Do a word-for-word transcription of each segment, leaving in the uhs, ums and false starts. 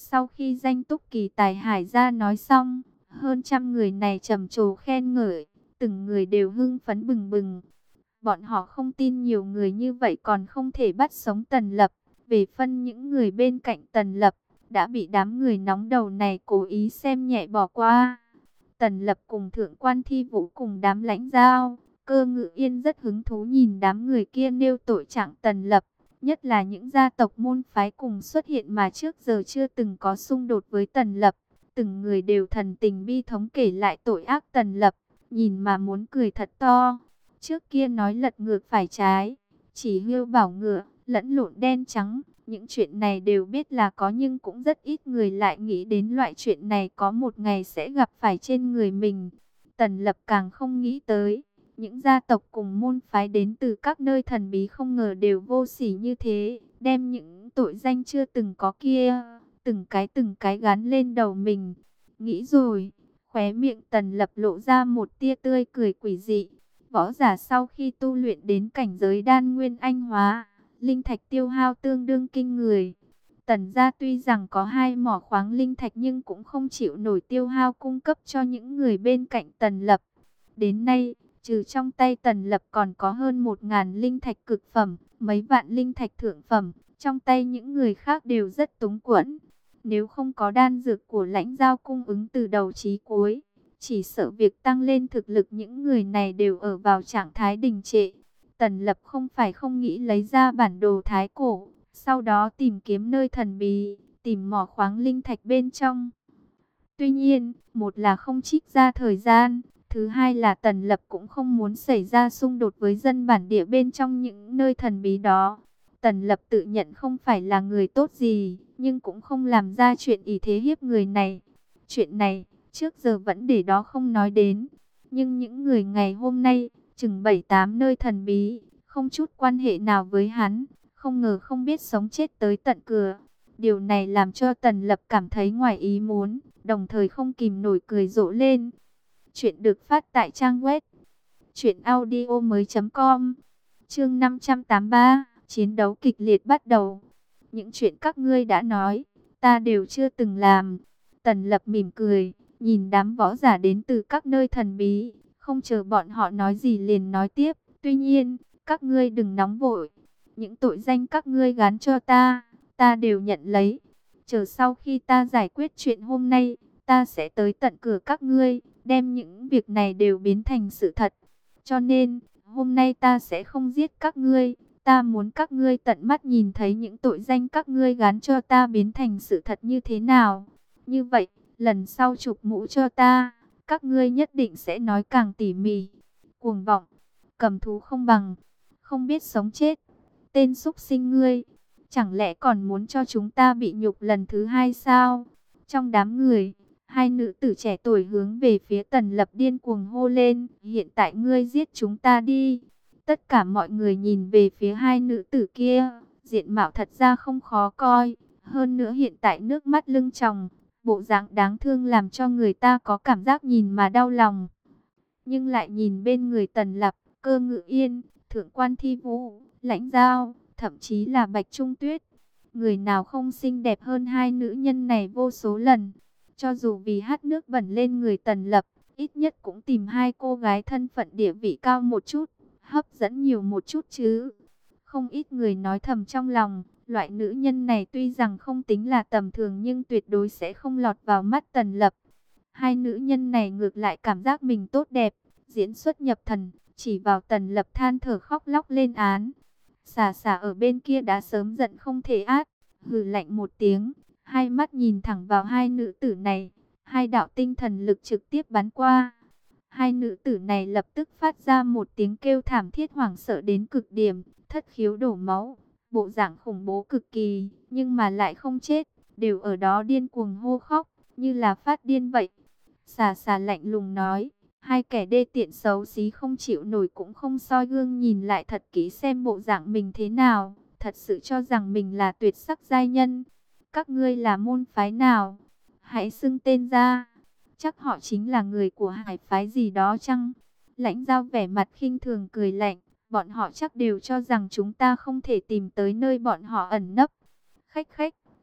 Sau khi danh túc kỳ tài hải ra nói xong, hơn trăm người này trầm trồ khen ngợi, từng người đều hưng phấn bừng bừng. Bọn họ không tin nhiều người như vậy còn không thể bắt sống Tần Lập. Về phân những người bên cạnh Tần Lập, đã bị đám người nóng đầu này cố ý xem nhẹ bỏ qua. Tần Lập cùng Thượng quan Thi Vũ cùng đám lãnh giao, Cơ Ngự Yên rất hứng thú nhìn đám người kia nêu tội trạng Tần Lập. Nhất là những gia tộc môn phái cùng xuất hiện mà trước giờ chưa từng có xung đột với Tần Lập. Từng người đều thần tình bi thống kể lại tội ác Tần Lập, nhìn mà muốn cười thật to. Trước kia nói lật ngược phải trái, chỉ hưu bảo ngựa, lẫn lộn đen trắng. Những chuyện này đều biết là có nhưng cũng rất ít người lại nghĩ đến loại chuyện này có một ngày sẽ gặp phải trên người mình. Tần Lập càng không nghĩ tới, những gia tộc cùng môn phái đến từ các nơi thần bí không ngờ đều vô sỉ như thế, đem những tội danh chưa từng có kia, từng cái từng cái gắn lên đầu mình. Nghĩ rồi, khóe miệng Tần Lập lộ ra một tia tươi cười quỷ dị. Võ giả sau khi tu luyện đến cảnh giới đan nguyên anh hóa, linh thạch tiêu hao tương đương kinh người. Tần gia tuy rằng có hai mỏ khoáng linh thạch nhưng cũng không chịu nổi tiêu hao cung cấp cho những người bên cạnh Tần Lập. Đến nay, trừ trong tay Tần Lập còn có hơn một ngàn linh thạch cực phẩm, mấy vạn linh thạch thượng phẩm, trong tay những người khác đều rất túng quẫn. Nếu không có đan dược của lãnh giao cung ứng từ đầu chí cuối, chỉ sợ việc tăng lên thực lực những người này đều ở vào trạng thái đình trệ. Tần Lập không phải không nghĩ lấy ra bản đồ thái cổ, sau đó tìm kiếm nơi thần bí, tìm mỏ khoáng linh thạch bên trong. Tuy nhiên, một là không trích ra thời gian, thứ hai là Tần Lập cũng không muốn xảy ra xung đột với dân bản địa bên trong những nơi thần bí đó. Tần Lập tự nhận không phải là người tốt gì, nhưng cũng không làm ra chuyện ỷ thế hiếp người này. Chuyện này, trước giờ vẫn để đó không nói đến. Nhưng những người ngày hôm nay, chừng bảy tám nơi thần bí, không chút quan hệ nào với hắn, không ngờ không biết sống chết tới tận cửa. Điều này làm cho Tần Lập cảm thấy ngoài ý muốn, đồng thời không kìm nổi cười rộ lên. Chuyện được phát tại trang web truyện audio mới chấm com. Chương năm trăm tám mươi ba, chiến đấu kịch liệt bắt đầu. Những chuyện các ngươi đã nói, ta đều chưa từng làm. Tần Lập mỉm cười, nhìn đám võ giả đến từ các nơi thần bí, không chờ bọn họ nói gì liền nói tiếp. Tuy nhiên, các ngươi đừng nóng vội. Những tội danh các ngươi gán cho ta, ta đều nhận lấy. Chờ sau khi ta giải quyết chuyện hôm nay, ta sẽ tới tận cửa các ngươi, đem những việc này đều biến thành sự thật. Cho nên, hôm nay ta sẽ không giết các ngươi. Ta muốn các ngươi tận mắt nhìn thấy những tội danh các ngươi gán cho ta biến thành sự thật như thế nào. Như vậy, lần sau chụp mũ cho ta, các ngươi nhất định sẽ nói càng tỉ mỉ. Cuồng vọng, cầm thú không bằng, không biết sống chết. Tên súc sinh ngươi, chẳng lẽ còn muốn cho chúng ta bị nhục lần thứ hai sao? Trong đám người, hai nữ tử trẻ tuổi hướng về phía Tần Lập điên cuồng hô lên, hiện tại ngươi giết chúng ta đi. Tất cả mọi người nhìn về phía hai nữ tử kia, diện mạo thật ra không khó coi, hơn nữa hiện tại nước mắt lưng tròng, bộ dạng đáng thương làm cho người ta có cảm giác nhìn mà đau lòng. Nhưng lại nhìn bên người Tần Lập, Cơ Ngự Yên, Thượng quan Thi Vũ, Lãnh Giao, thậm chí là Bạch Trung Tuyết, người nào không xinh đẹp hơn hai nữ nhân này vô số lần. Cho dù vì hát nước bẩn lên người Tần Lập, ít nhất cũng tìm hai cô gái thân phận địa vị cao một chút, hấp dẫn nhiều một chút chứ. Không ít người nói thầm trong lòng, loại nữ nhân này tuy rằng không tính là tầm thường nhưng tuyệt đối sẽ không lọt vào mắt Tần Lập. Hai nữ nhân này ngược lại cảm giác mình tốt đẹp, diễn xuất nhập thần, chỉ vào Tần Lập than thở khóc lóc lên án. Xà xà ở bên kia đã sớm giận không thể át, hừ lạnh một tiếng, hai mắt nhìn thẳng vào hai nữ tử này, hai đạo tinh thần lực trực tiếp bắn qua. Hai nữ tử này lập tức phát ra một tiếng kêu thảm thiết hoảng sợ đến cực điểm, thất khiếu đổ máu, bộ dạng khủng bố cực kỳ, nhưng mà lại không chết, đều ở đó điên cuồng hô khóc, như là phát điên vậy. Xà xà lạnh lùng nói, hai kẻ đê tiện xấu xí không chịu nổi cũng không soi gương nhìn lại thật kỹ xem bộ dạng mình thế nào, thật sự cho rằng mình là tuyệt sắc giai nhân. Các ngươi là môn phái nào? Hãy xưng tên ra. Chắc họ chính là người của hải phái gì đó chăng? Lãnh Giao vẻ mặt khinh thường cười lạnh. Bọn họ chắc đều cho rằng chúng ta không thể tìm tới nơi bọn họ ẩn nấp. Khách khách,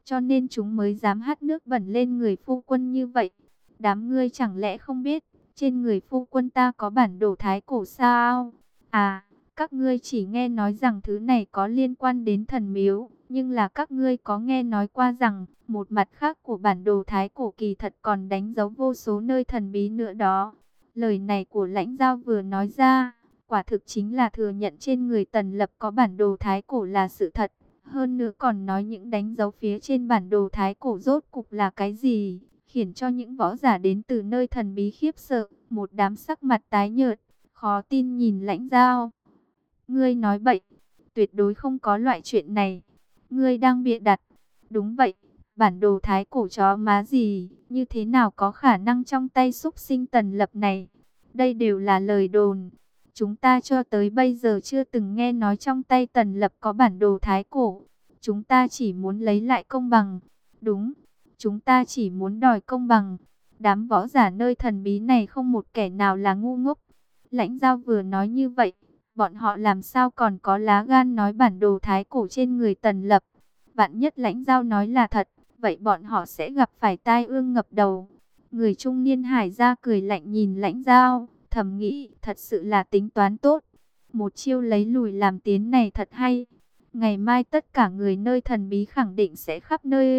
cho nên chúng mới dám hắt nước bẩn lên người phu quân như vậy. Đám ngươi chẳng lẽ không biết, trên người phu quân ta có bản đồ thái cổ sao? À, các ngươi chỉ nghe nói rằng thứ này có liên quan đến thần miếu, nhưng là các ngươi có nghe nói qua rằng, một mặt khác của bản đồ thái cổ kỳ thật còn đánh dấu vô số nơi thần bí nữa đó. Lời này của Lãnh Giao vừa nói ra, quả thực chính là thừa nhận trên người Tần Lập có bản đồ thái cổ là sự thật. Hơn nữa còn nói những đánh dấu phía trên bản đồ thái cổ rốt cục là cái gì, khiến cho những võ giả đến từ nơi thần bí khiếp sợ, một đám sắc mặt tái nhợt, khó tin nhìn Lãnh Giao. Ngươi nói bậy, tuyệt đối không có loại chuyện này. Ngươi đang bịa đặt. Đúng vậy, bản đồ thái cổ chó má gì, như thế nào có khả năng trong tay xúc sinh Tần Lập này. Đây đều là lời đồn. Chúng ta cho tới bây giờ chưa từng nghe nói trong tay Tần Lập có bản đồ thái cổ. Chúng ta chỉ muốn lấy lại công bằng. Đúng, chúng ta chỉ muốn đòi công bằng. Đám võ giả nơi thần bí này không một kẻ nào là ngu ngốc. Lãnh Giao vừa nói như vậy, bọn họ làm sao còn có lá gan nói bản đồ thái cổ trên người Tần Lập. Vạn nhất Lãnh Giao nói là thật, vậy bọn họ sẽ gặp phải tai ương ngập đầu. Người trung niên Hải Gia cười lạnh nhìn Lãnh Giao, thầm nghĩ thật sự là tính toán tốt. Một chiêu lấy lùi làm tiến này thật hay. Ngày mai tất cả người nơi thần bí khẳng định sẽ khắp nơi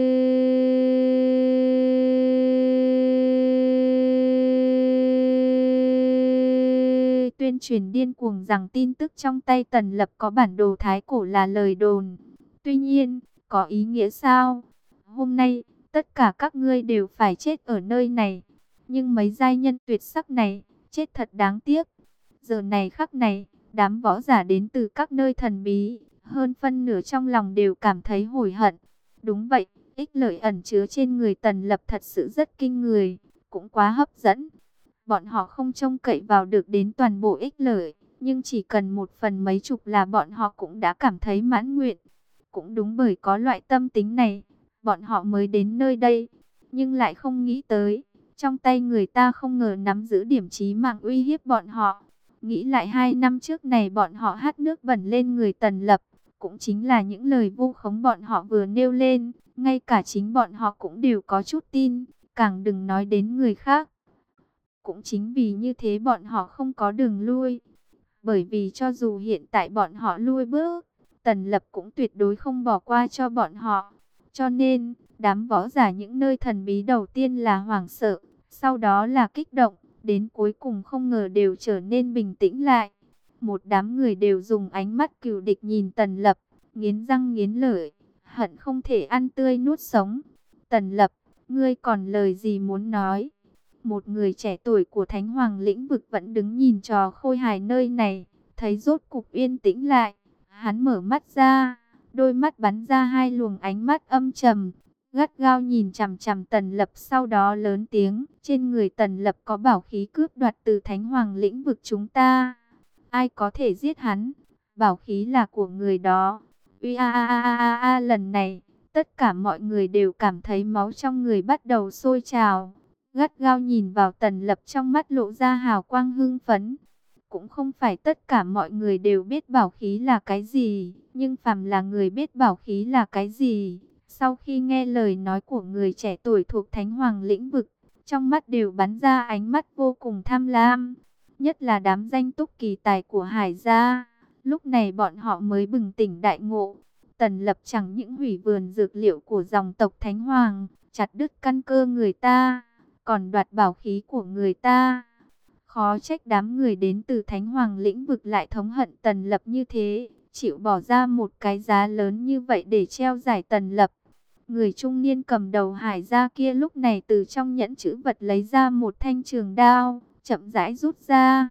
tuyên truyền điên cuồng rằng tin tức trong tay Tần Lập có bản đồ thái cổ là lời đồn. Tuy nhiên, có ý nghĩa sao? Hôm nay, tất cả các ngươi đều phải chết ở nơi này. Nhưng mấy giai nhân tuyệt sắc này, chết thật đáng tiếc. Giờ này khắc này, đám võ giả đến từ các nơi thần bí, hơn phân nửa trong lòng đều cảm thấy hối hận. Đúng vậy, ích lợi ẩn chứa trên người Tần Lập thật sự rất kinh người, cũng quá hấp dẫn. Bọn họ không trông cậy vào được đến toàn bộ ích lợi, nhưng chỉ cần một phần mấy chục là bọn họ cũng đã cảm thấy mãn nguyện. Cũng đúng bởi có loại tâm tính này, bọn họ mới đến nơi đây, nhưng lại không nghĩ tới, trong tay người ta không ngờ nắm giữ điểm chí mạng uy hiếp bọn họ. Nghĩ lại hai năm trước này bọn họ hắt nước bẩn lên người Tần Lập, cũng chính là những lời vu khống bọn họ vừa nêu lên, ngay cả chính bọn họ cũng đều có chút tin, càng đừng nói đến người khác. Cũng chính vì như thế bọn họ không có đường lui, bởi vì cho dù hiện tại bọn họ lui bước, Tần Lập cũng tuyệt đối không bỏ qua cho bọn họ. Cho nên, đám võ giả những nơi thần bí đầu tiên là hoảng sợ, sau đó là kích động, đến cuối cùng không ngờ đều trở nên bình tĩnh lại. Một đám người đều dùng ánh mắt cừu địch nhìn Tần Lập, nghiến răng nghiến lợi, hận không thể ăn tươi nuốt sống. Tần Lập, ngươi còn lời gì muốn nói? Một người trẻ tuổi của Thánh Hoàng lĩnh vực vẫn đứng nhìn trò khôi hài nơi này, thấy rốt cục yên tĩnh lại. Hắn mở mắt ra, đôi mắt bắn ra hai luồng ánh mắt âm trầm, gắt gao nhìn chằm chằm Tần Lập, sau đó lớn tiếng, trên người Tần Lập có bảo khí cướp đoạt từ Thánh Hoàng lĩnh vực chúng ta. Ai có thể giết hắn? Bảo khí là của người đó. Uy a a a a a, lần này, tất cả mọi người đều cảm thấy máu trong người bắt đầu sôi trào. Gắt gao nhìn vào Tần Lập, trong mắt lộ ra hào quang hưng phấn. Cũng không phải tất cả mọi người đều biết bảo khí là cái gì, nhưng phàm là người biết bảo khí là cái gì, sau khi nghe lời nói của người trẻ tuổi thuộc Thánh Hoàng lĩnh vực, trong mắt đều bắn ra ánh mắt vô cùng tham lam. Nhất là đám danh túc kỳ tài của Hải Gia, lúc này bọn họ mới bừng tỉnh đại ngộ. Tần Lập chẳng những hủy vườn dược liệu của dòng tộc Thánh Hoàng, chặt đứt căn cơ người ta, còn đoạt bảo khí của người ta. Khó trách đám người đến từ Thánh Hoàng lĩnh vực lại thống hận Tần Lập như thế, chịu bỏ ra một cái giá lớn như vậy để treo giải Tần Lập. Người trung niên cầm đầu Hải Gia kia lúc này từ trong nhẫn trữ vật lấy ra một thanh trường đao, chậm rãi rút ra.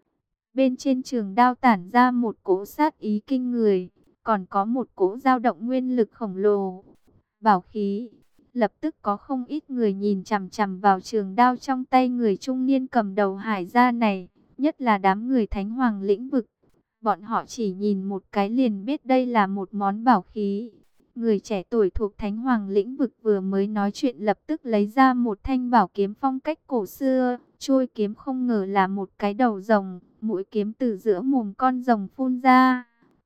Bên trên trường đao tản ra một cỗ sát ý kinh người, còn có một cỗ dao động nguyên lực khổng lồ. Bảo khí. Lập tức có không ít người nhìn chằm chằm vào trường đao trong tay người trung niên cầm đầu Hải Gia này, nhất là đám người Thánh Hoàng lĩnh vực. Bọn họ chỉ nhìn một cái liền biết đây là một món bảo khí. Người trẻ tuổi thuộc Thánh Hoàng lĩnh vực vừa mới nói chuyện lập tức lấy ra một thanh bảo kiếm phong cách cổ xưa. Chuôi kiếm không ngờ là một cái đầu rồng, mũi kiếm từ giữa mồm con rồng phun ra.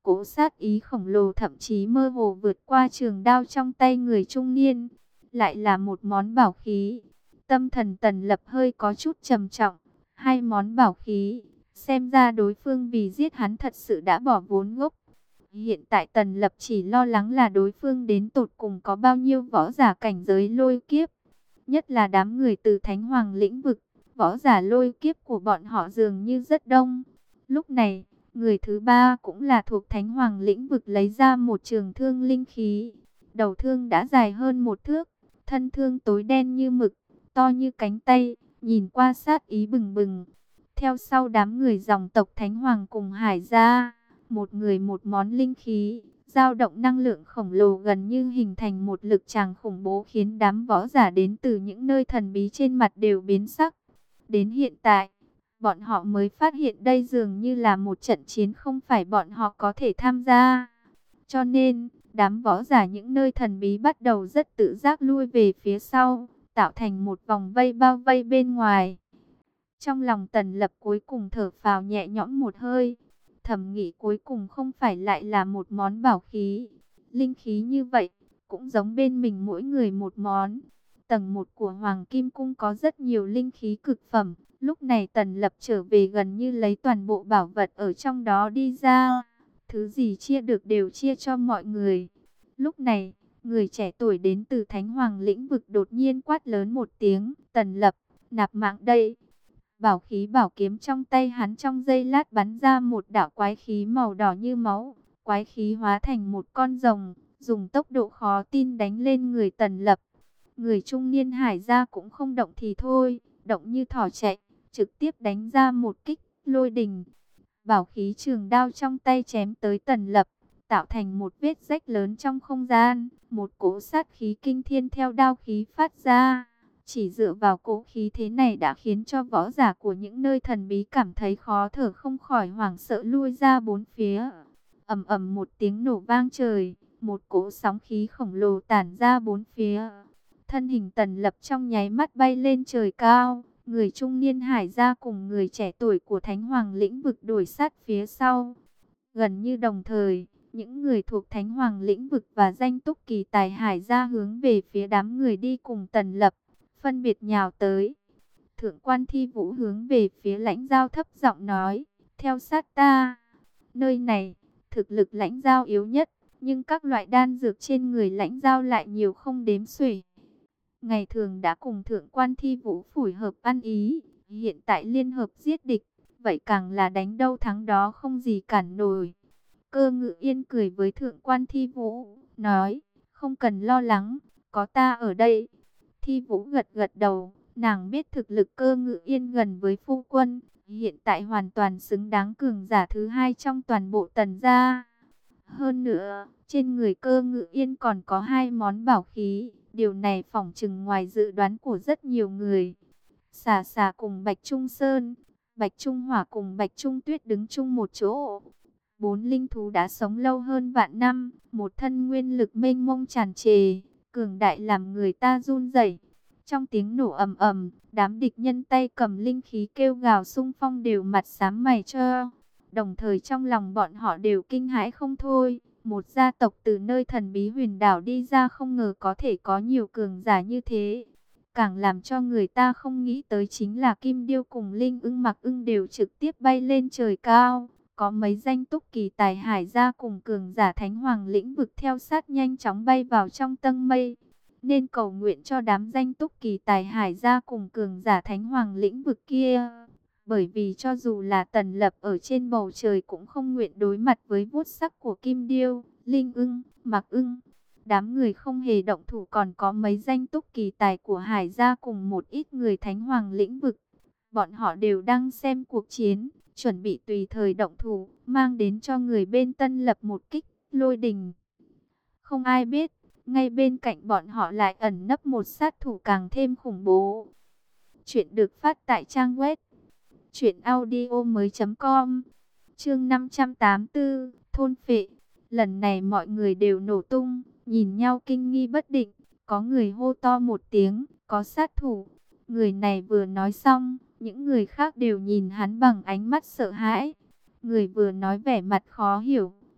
cỗ sát ý khổng lồ thậm chí mơ hồ vượt qua trường đao trong tay người trung niên. Lại là một món bảo khí. Tâm thần Tần Lập hơi có chút trầm trọng. Hai món bảo khí, xem ra đối phương vì giết hắn thật sự đã bỏ vốn gốc. Hiện tại Tần Lập chỉ lo lắng là đối phương đến tột cùng có bao nhiêu võ giả cảnh giới lôi kiếp. Nhất là đám người từ Thánh Hoàng lĩnh vực, võ giả lôi kiếp của bọn họ dường như rất đông. Lúc này, người thứ ba cũng là thuộc Thánh Hoàng lĩnh vực lấy ra một trường thương linh khí. Đầu thương đã dài hơn một thước, thân thương tối đen như mực, to như cánh tay, nhìn qua sát ý bừng bừng. Theo sau đám người dòng tộc Thánh Hoàng cùng Hải gia, một người một món linh khí, dao động năng lượng khổng lồ gần như hình thành một lực tràng khủng bố khiến đám võ giả đến từ những nơi thần bí trên mặt đều biến sắc. Đến hiện tại, bọn họ mới phát hiện đây dường như là một trận chiến không phải bọn họ có thể tham gia. Cho nên, đám võ giả những nơi thần bí bắt đầu rất tự giác lui về phía sau, tạo thành một vòng vây bao vây bên ngoài. Trong lòng Tần Lập cuối cùng thở phào nhẹ nhõm một hơi. Thầm nghĩ cuối cùng không phải lại là một món bảo khí. Linh khí như vậy, cũng giống bên mình mỗi người một món. Tầng một của Hoàng Kim Cung có rất nhiều linh khí cực phẩm. Lúc này Tần Lập trở về gần như lấy toàn bộ bảo vật ở trong đó đi ra. Thứ gì chia được đều chia cho mọi người. Lúc này, người trẻ tuổi đến từ Thánh Hoàng lĩnh vực đột nhiên quát lớn một tiếng. Tần Lập, nạp mạng đây. Bảo khí bảo kiếm trong tay hắn trong giây lát bắn ra một đạo quái khí màu đỏ như máu. Quái khí hóa thành một con rồng, dùng tốc độ khó tin đánh lên người Tần Lập. Người trung niên Hải gia cũng không động thì thôi, động như thỏ chạy, trực tiếp đánh ra một kích lôi đình. Bảo khí trường đao trong tay chém tới Tần Lập, tạo thành một vết rách lớn trong không gian. Một cỗ sát khí kinh thiên theo đao khí phát ra. Chỉ dựa vào cỗ khí thế này đã khiến cho võ giả của những nơi thần bí cảm thấy khó thở, không khỏi hoảng sợ lui ra bốn phía. Ầm ầm một tiếng nổ vang trời, một cỗ sóng khí khổng lồ tản ra bốn phía. Thân hình Tần Lập trong nháy mắt bay lên trời cao. Người trung niên Hải gia cùng người trẻ tuổi của Thánh Hoàng lĩnh vực đuổi sát phía sau. Gần như đồng thời, những người thuộc Thánh Hoàng lĩnh vực và danh túc kỳ tài Hải gia hướng về phía đám người đi cùng Tần Lập, phân biệt nhào tới. Thượng quan Thi Vũ hướng về phía Lãnh Giao thấp giọng nói, theo sát ta. Nơi này, thực lực Lãnh Giao yếu nhất, nhưng các loại đan dược trên người Lãnh Giao lại nhiều không đếm xuể. Ngày thường đã cùng Thượng quan Thi Vũ phủi hợp ăn ý, hiện tại liên hợp giết địch, vậy càng là đánh đâu thắng đó không gì cản nổi. Cơ Ngự Yên cười với Thượng quan Thi Vũ, nói, không cần lo lắng, có ta ở đây. Thi Vũ gật gật đầu, nàng biết thực lực Cơ Ngự Yên gần với phu quân, hiện tại hoàn toàn xứng đáng cường giả thứ hai trong toàn bộ Tần gia. Hơn nữa, trên người Cơ Ngự Yên còn có hai món bảo khí, điều này phỏng chừng ngoài dự đoán của rất nhiều người. Xà Xà cùng Bạch Trung Sơn, Bạch Trung Hỏa cùng Bạch Trung Tuyết đứng chung một chỗ. Bốn linh thú đã sống lâu hơn vạn năm, một thân nguyên lực mênh mông tràn trề, cường đại làm người ta run rẩy. Trong tiếng nổ ầm ầm, đám địch nhân tay cầm linh khí kêu gào xung phong đều mặt xám mày cho. Đồng thời trong lòng bọn họ đều kinh hãi không thôi. Một gia tộc từ nơi thần bí huyền đảo đi ra không ngờ có thể có nhiều cường giả như thế. Càng làm cho người ta không nghĩ tới chính là Kim Điêu cùng Linh Ưng Mặc Ưng đều trực tiếp bay lên trời cao. Có mấy danh túc kỳ tài Hải gia cùng cường giả Thánh Hoàng lĩnh vực theo sát nhanh chóng bay vào trong tầng mây. Nên cầu nguyện cho đám danh túc kỳ tài Hải gia cùng cường giả Thánh Hoàng lĩnh vực kia. Bởi vì cho dù là Tần Lập ở trên bầu trời cũng không nguyện đối mặt với vuốt sắc của Kim Điêu, Linh Ưng, Mặc Ưng. Đám người không hề động thủ, còn có mấy danh túc kỳ tài của Hải gia cùng một ít người Thánh Hoàng lĩnh vực. Bọn họ đều đang xem cuộc chiến, chuẩn bị tùy thời động thủ, mang đến cho người bên Tân Lập một kích lôi đình. Không ai biết, ngay bên cạnh bọn họ lại ẩn nấp một sát thủ càng thêm khủng bố. Chuyện được phát tại trang web truyện audio mới chấm com. Chương năm trăm tám mươi tư, thôn phệ. Lần này mọi người đều nổ tung, nhìn nhau kinh nghi bất định. Có người hô to một tiếng, có sát thủ. Người này vừa nói xong, những người khác đều nhìn hắn bằng ánh mắt sợ hãi. Người vừa nói vẻ mặt khó hiểu,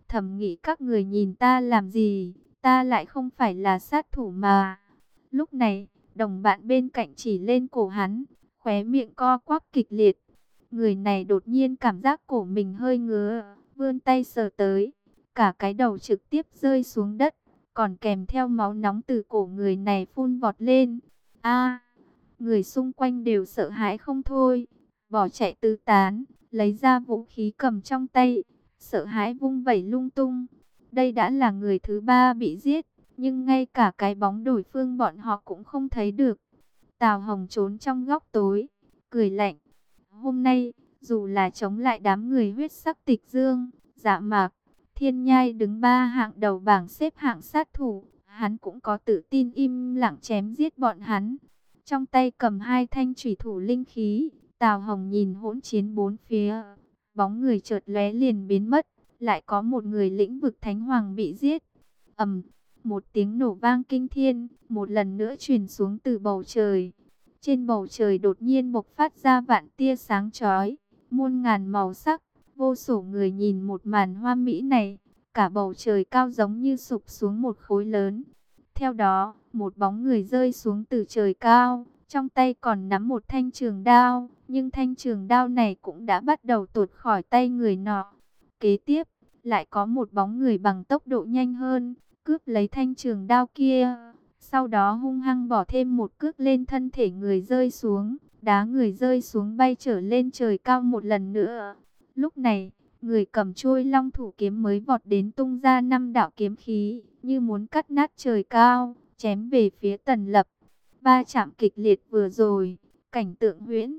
thầm nghĩ các người nhìn ta làm gì, ta lại không phải là sát thủ mà. Lúc này, đồng bạn bên cạnh chỉ lên cổ hắn, khóe miệng co quắp kịch liệt. Người này đột nhiên cảm giác cổ mình hơi ngứa, vươn tay sờ tới, cả cái đầu trực tiếp rơi xuống đất, còn kèm theo máu nóng từ cổ người này phun vọt lên. A, người xung quanh đều sợ hãi không thôi, bỏ chạy tứ tán, lấy ra vũ khí cầm trong tay, sợ hãi vung vẩy lung tung. Đây đã là người thứ ba bị giết, nhưng ngay cả cái bóng đối phương bọn họ cũng không thấy được. Tào Hồng trốn trong góc tối, cười lạnh. Hôm nay, dù là chống lại đám người huyết sắc Tịch Dương, Dạ Mạc, Thiên Nhai đứng ba hạng đầu bảng xếp hạng sát thủ, hắn cũng có tự tin im lặng chém giết bọn hắn. Trong tay cầm hai thanh chủy thủ linh khí, Tào Hồng nhìn hỗn chiến bốn phía, bóng người chợt lóe liền biến mất, lại có một người lĩnh vực thánh hoàng bị giết. Ầm, một tiếng nổ vang kinh thiên, một lần nữa truyền xuống từ bầu trời. Trên bầu trời đột nhiên bộc phát ra vạn tia sáng chói, muôn ngàn màu sắc, vô số người nhìn một màn hoa mỹ này, cả bầu trời cao giống như sụp xuống một khối lớn. Theo đó, một bóng người rơi xuống từ trời cao, trong tay còn nắm một thanh trường đao, nhưng thanh trường đao này cũng đã bắt đầu tuột khỏi tay người nọ. Kế tiếp, lại có một bóng người bằng tốc độ nhanh hơn, cướp lấy thanh trường đao kia. Sau đó hung hăng bỏ thêm một cước lên thân thể người rơi xuống, đá người rơi xuống bay trở lên trời cao một lần nữa. Lúc này, người cầm chuôi long thủ kiếm mới vọt đến tung ra năm đạo kiếm khí, như muốn cắt nát trời cao, chém về phía Tần Lập. Va chạm kịch liệt vừa rồi, cảnh tượng huyễn.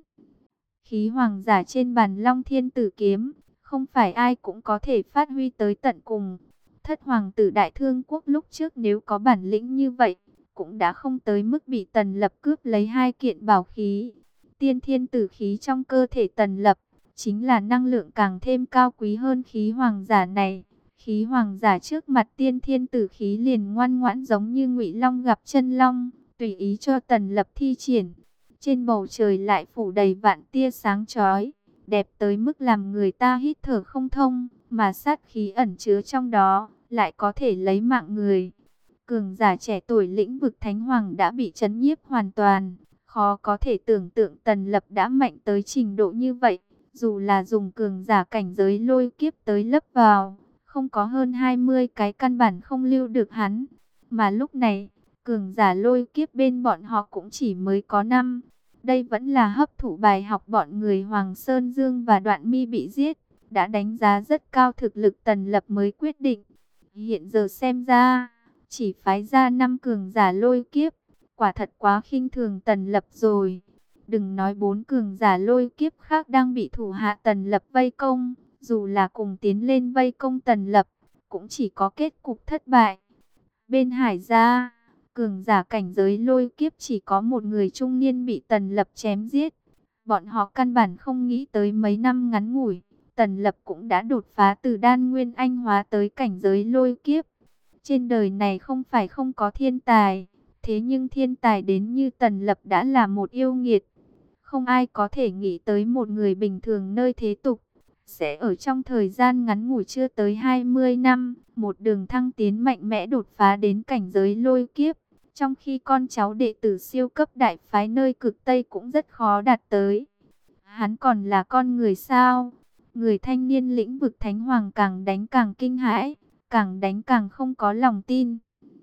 Khí hoàng giả trên bàn Long Thiên Tử kiếm, không phải ai cũng có thể phát huy tới tận cùng. Thất hoàng tử Đại Thương Quốc lúc trước nếu có bản lĩnh như vậy, cũng đã không tới mức bị Tần Lập cướp lấy hai kiện bảo khí. Tiên thiên tử khí trong cơ thể Tần Lập, chính là năng lượng càng thêm cao quý hơn khí hoàng giả này. Khí hoàng giả trước mặt tiên thiên tử khí liền ngoan ngoãn giống như Ngụy Long gặp chân long, tùy ý cho Tần Lập thi triển. Trên bầu trời lại phủ đầy vạn tia sáng chói, đẹp tới mức làm người ta hít thở không thông, mà sát khí ẩn chứa trong đó, lại có thể lấy mạng người. Cường giả trẻ tuổi lĩnh vực Thánh Hoàng đã bị chấn nhiếp hoàn toàn, khó có thể tưởng tượng Tần Lập đã mạnh tới trình độ như vậy, dù là dùng cường giả cảnh giới lôi kiếp tới lấp vào, không có hơn hai mươi cái căn bản không lưu được hắn. Mà lúc này, cường giả lôi kiếp bên bọn họ cũng chỉ mới có năm. Đây vẫn là hấp thụ bài học bọn người Hoàng Sơn Dương và Đoạn Mi bị giết, đã đánh giá rất cao thực lực Tần Lập mới quyết định. Hiện giờ xem ra, chỉ phái ra năm cường giả lôi kiếp, quả thật quá khinh thường Tần Lập rồi. Đừng nói bốn cường giả lôi kiếp khác đang bị thủ hạ Tần Lập vây công, dù là cùng tiến lên vây công Tần Lập, cũng chỉ có kết cục thất bại. Bên Hải gia, cường giả cảnh giới lôi kiếp chỉ có một người trung niên bị Tần Lập chém giết. Bọn họ căn bản không nghĩ tới mấy năm ngắn ngủi, Tần Lập cũng đã đột phá từ đan nguyên anh hóa tới cảnh giới lôi kiếp. Trên đời này không phải không có thiên tài, thế nhưng thiên tài đến như Tần Lập đã là một yêu nghiệt. Không ai có thể nghĩ tới một người bình thường nơi thế tục, sẽ ở trong thời gian ngắn ngủi chưa tới hai mươi năm, một đường thăng tiến mạnh mẽ đột phá đến cảnh giới lôi kiếp. Trong khi con cháu đệ tử siêu cấp đại phái nơi cực Tây cũng rất khó đạt tới. Hắn còn là con người sao? Người thanh niên lĩnh vực Thánh Hoàng càng đánh càng kinh hãi, càng đánh càng không có lòng tin.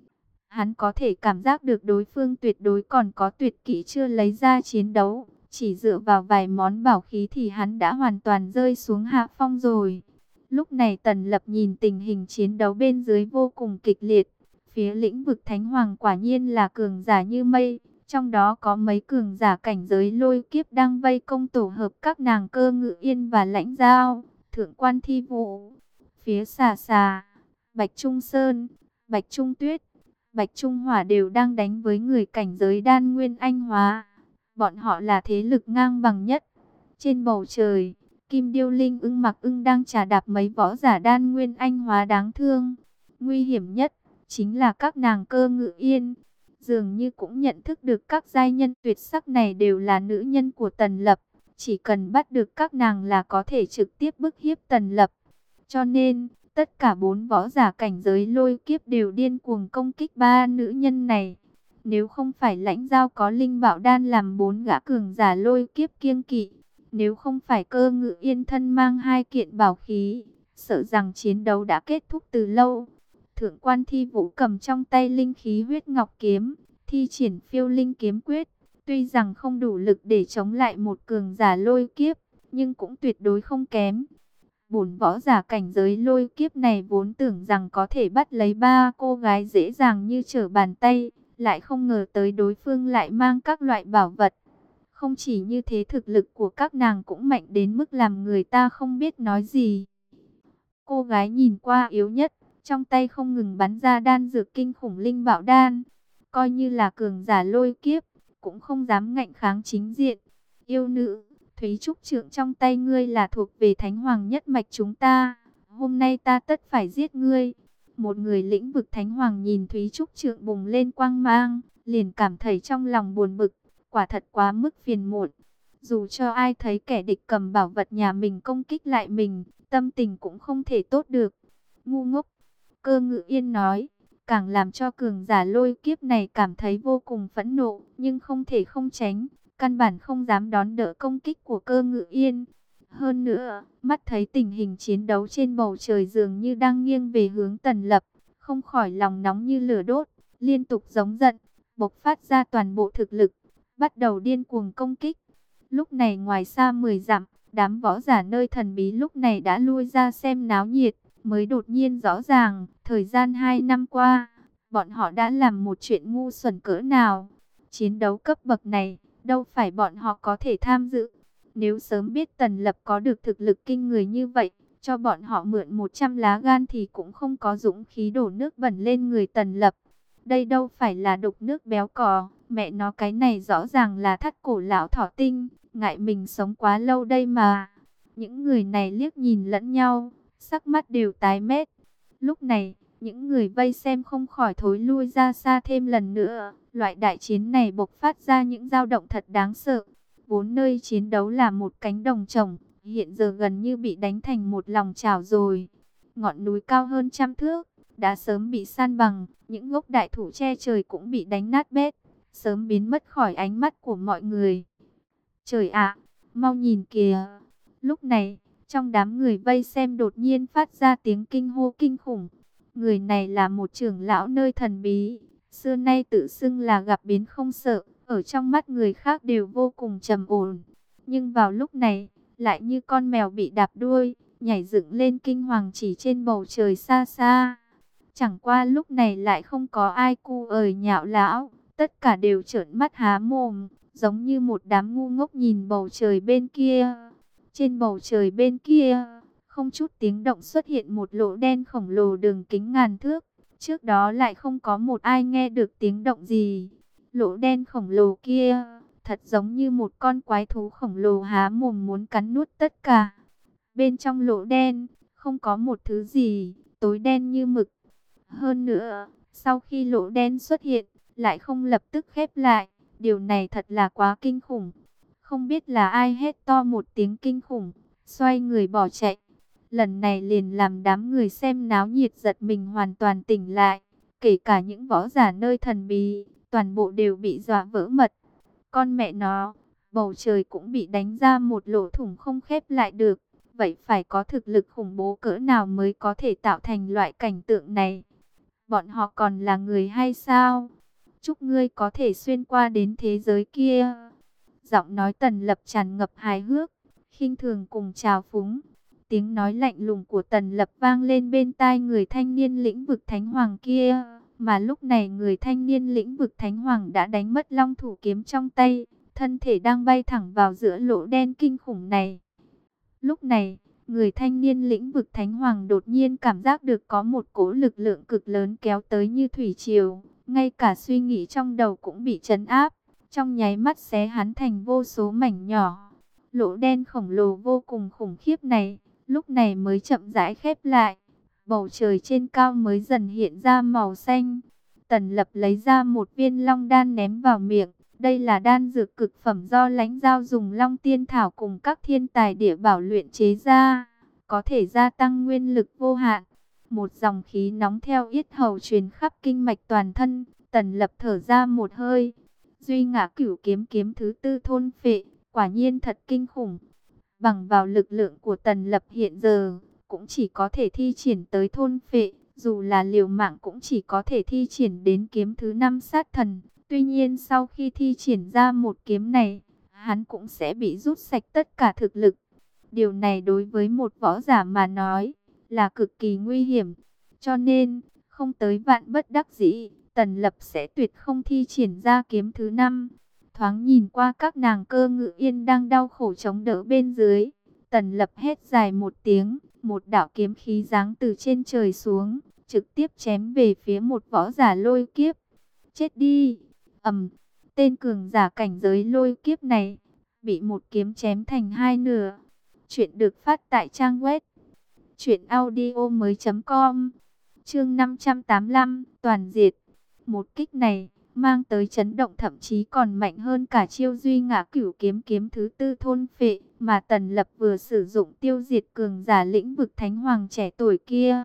Hắn có thể cảm giác được đối phương tuyệt đối còn có tuyệt kỹ chưa lấy ra chiến đấu. Chỉ dựa vào vài món bảo khí thì hắn đã hoàn toàn rơi xuống hạ phong rồi. Lúc này Tần Lập nhìn tình hình chiến đấu bên dưới vô cùng kịch liệt. Phía lĩnh vực Thánh Hoàng quả nhiên là cường giả như mây. Trong đó có mấy cường giả cảnh giới lôi kiếp đang vây công tổ hợp các nàng Cơ Ngự Yên và Lãnh Giao, Thượng Quan Thi Vũ. Phía xà xà, Bạch Trung Sơn, Bạch Trung Tuyết, Bạch Trung Hỏa đều đang đánh với người cảnh giới đan nguyên anh hóa. Bọn họ là thế lực ngang bằng nhất. Trên bầu trời, Kim Điêu Linh ưng mặc ưng đang chà đạp mấy võ giả đan nguyên anh hóa đáng thương. Nguy hiểm nhất, chính là các nàng Cơ Ngự Yên. Dường như cũng nhận thức được các giai nhân tuyệt sắc này đều là nữ nhân của Tần Lập. Chỉ cần bắt được các nàng là có thể trực tiếp bức hiếp Tần Lập. Cho nên, Tất cả bốn võ giả cảnh giới lôi kiếp đều điên cuồng công kích ba nữ nhân này. Nếu không phải lãnh giao có linh bảo đan làm bốn gã cường giả lôi kiếp kiêng kỵ, nếu không phải Cơ Ngự Yên thân mang hai kiện bảo khí, sợ rằng chiến đấu đã kết thúc từ lâu. Thượng quan Thi Vũ cầm trong tay linh khí huyết ngọc kiếm, thi triển phiêu linh kiếm quyết. Tuy rằng không đủ lực để chống lại một cường giả lôi kiếp, nhưng cũng tuyệt đối không kém. Bổn võ giả cảnh giới lôi kiếp này vốn tưởng rằng có thể bắt lấy ba cô gái dễ dàng như trở bàn tay, lại không ngờ tới đối phương lại mang các loại bảo vật. Không chỉ như thế, thực lực của các nàng cũng mạnh đến mức làm người ta không biết nói gì. Cô gái nhìn qua yếu nhất, trong tay không ngừng bắn ra đan dược kinh khủng linh bảo đan. Coi như là cường giả lôi kiếp, cũng không dám ngạnh kháng chính diện. Yêu nữ, Thúy Trúc Trượng trong tay ngươi là thuộc về Thánh Hoàng nhất mạch chúng ta. Hôm nay ta tất phải giết ngươi. Một người lĩnh vực Thánh Hoàng nhìn Thúy Trúc Trượng bùng lên quang mang, liền cảm thấy trong lòng buồn bực, quả thật quá mức phiền muộn. Dù cho ai thấy kẻ địch cầm bảo vật nhà mình công kích lại mình, tâm tình cũng không thể tốt được. Ngu ngốc, Cơ Ngự Yên nói, càng làm cho cường giả lôi kiếp này cảm thấy vô cùng phẫn nộ, nhưng không thể không tránh, căn bản không dám đón đỡ công kích của Cơ Ngự Yên. Hơn nữa, mắt thấy tình hình chiến đấu trên bầu trời dường như đang nghiêng về hướng Tần Lập, không khỏi lòng nóng như lửa đốt, liên tục giống giận, bộc phát ra toàn bộ thực lực, bắt đầu điên cuồng công kích. Lúc này ngoài xa mười dặm, đám võ giả nơi thần bí lúc này đã lui ra xem náo nhiệt, mới đột nhiên rõ ràng, thời gian hai năm qua, bọn họ đã làm một chuyện ngu xuẩn cỡ nào. Chiến đấu cấp bậc này, đâu phải bọn họ có thể tham dự. Nếu sớm biết Tần Lập có được thực lực kinh người như vậy, cho bọn họ mượn một trăm lá gan thì cũng không có dũng khí đổ nước bẩn lên người Tần Lập. Đây đâu phải là đục nước béo cò, mẹ nó cái này rõ ràng là thắt cổ lão thỏ tinh, ngại mình sống quá lâu đây mà. Những người này liếc nhìn lẫn nhau, sắc mắt đều tái mét. Lúc này, những người vây xem không khỏi thối lui ra xa thêm lần nữa. Loại đại chiến này bộc phát ra những dao động thật đáng sợ. Vốn nơi chiến đấu là một cánh đồng trồng, hiện giờ gần như bị đánh thành một lòng chảo rồi. Ngọn núi cao hơn trăm thước, đã sớm bị san bằng, những gốc đại thụ che trời cũng bị đánh nát bét, sớm biến mất khỏi ánh mắt của mọi người. Trời ạ, mau nhìn kìa! Lúc này, trong đám người vây xem đột nhiên phát ra tiếng kinh hô kinh khủng. Người này là một trưởng lão nơi thần bí, xưa nay tự xưng là gặp biến không sợ, ở trong mắt người khác đều vô cùng trầm ổn. Nhưng vào lúc này, lại như con mèo bị đạp đuôi, nhảy dựng lên kinh hoàng chỉ trên bầu trời xa xa. Chẳng qua lúc này lại không có ai cu ời nhạo lão, tất cả đều trợn mắt há mồm, giống như một đám ngu ngốc nhìn bầu trời bên kia. Trên bầu trời bên kia, không chút tiếng động xuất hiện một lỗ đen khổng lồ đường kính ngàn thước. Trước đó lại không có một ai nghe được tiếng động gì. Lỗ đen khổng lồ kia, thật giống như một con quái thú khổng lồ há mồm muốn cắn nuốt tất cả. Bên trong lỗ đen, không có một thứ gì, tối đen như mực. Hơn nữa, sau khi lỗ đen xuất hiện, lại không lập tức khép lại. Điều này thật là quá kinh khủng. Không biết là ai hét to một tiếng kinh khủng, xoay người bỏ chạy. Lần này liền làm đám người xem náo nhiệt giật mình hoàn toàn tỉnh lại. Kể cả những võ giả nơi thần bí, toàn bộ đều bị dọa vỡ mật. Con mẹ nó, bầu trời cũng bị đánh ra một lỗ thủng không khép lại được. Vậy phải có thực lực khủng bố cỡ nào mới có thể tạo thành loại cảnh tượng này? Bọn họ còn là người hay sao? Chúc ngươi có thể xuyên qua đến thế giới kia. Giọng nói Tần Lập tràn ngập hài hước, khinh thường cùng trào phúng. Tiếng nói lạnh lùng của Tần Lập vang lên bên tai người thanh niên lĩnh vực Thánh Hoàng kia. Mà lúc này người thanh niên lĩnh vực Thánh Hoàng đã đánh mất long thủ kiếm trong tay, thân thể đang bay thẳng vào giữa lỗ đen kinh khủng này. Lúc này, người thanh niên lĩnh vực Thánh Hoàng đột nhiên cảm giác được có một cỗ lực lượng cực lớn kéo tới như thủy triều. Ngay cả suy nghĩ trong đầu cũng bị trấn áp, trong nháy mắt xé hắn thành vô số mảnh nhỏ. Lỗ đen khổng lồ vô cùng khủng khiếp này, lúc này mới chậm rãi khép lại. Bầu trời trên cao mới dần hiện ra màu xanh. Tần Lập lấy ra một viên long đan ném vào miệng. Đây là đan dược cực phẩm do Lãnh Giao dùng long tiên thảo cùng các thiên tài địa bảo luyện chế ra, có thể gia tăng nguyên lực vô hạn. Một dòng khí nóng theo yết hầu truyền khắp kinh mạch toàn thân. Tần Lập thở ra một hơi. Duy Ngã Cửu Kiếm kiếm thứ tư thôn phệ, quả nhiên thật kinh khủng. Bằng vào lực lượng của Tần Lập hiện giờ, cũng chỉ có thể thi triển tới thôn phệ, dù là liều mạng cũng chỉ có thể thi triển đến kiếm thứ năm sát thần. Tuy nhiên sau khi thi triển ra một kiếm này, hắn cũng sẽ bị rút sạch tất cả thực lực. Điều này đối với một võ giả mà nói là cực kỳ nguy hiểm. Cho nên, không tới vạn bất đắc dĩ, Tần Lập sẽ tuyệt không thi triển ra kiếm thứ năm. Thoáng nhìn qua các nàng Cơ Ngự Yên đang đau khổ chống đỡ bên dưới, Tần Lập hét dài một tiếng, một đạo kiếm khí giáng từ trên trời xuống, trực tiếp chém về phía một võ giả Lôi Kiếp. Chết đi! Ầm, tên cường giả cảnh giới Lôi Kiếp này bị một kiếm chém thành hai nửa. Chuyện được phát tại trang web truyện audio mới chấm com. Chương năm trăm tám mươi lăm, toàn diệt. Một kích này mang tới chấn động thậm chí còn mạnh hơn cả chiêu Duy Ngã Cửu Kiếm kiếm thứ tư thôn phệ mà Tần Lập vừa sử dụng tiêu diệt cường giả lĩnh vực Thánh Hoàng trẻ tuổi kia.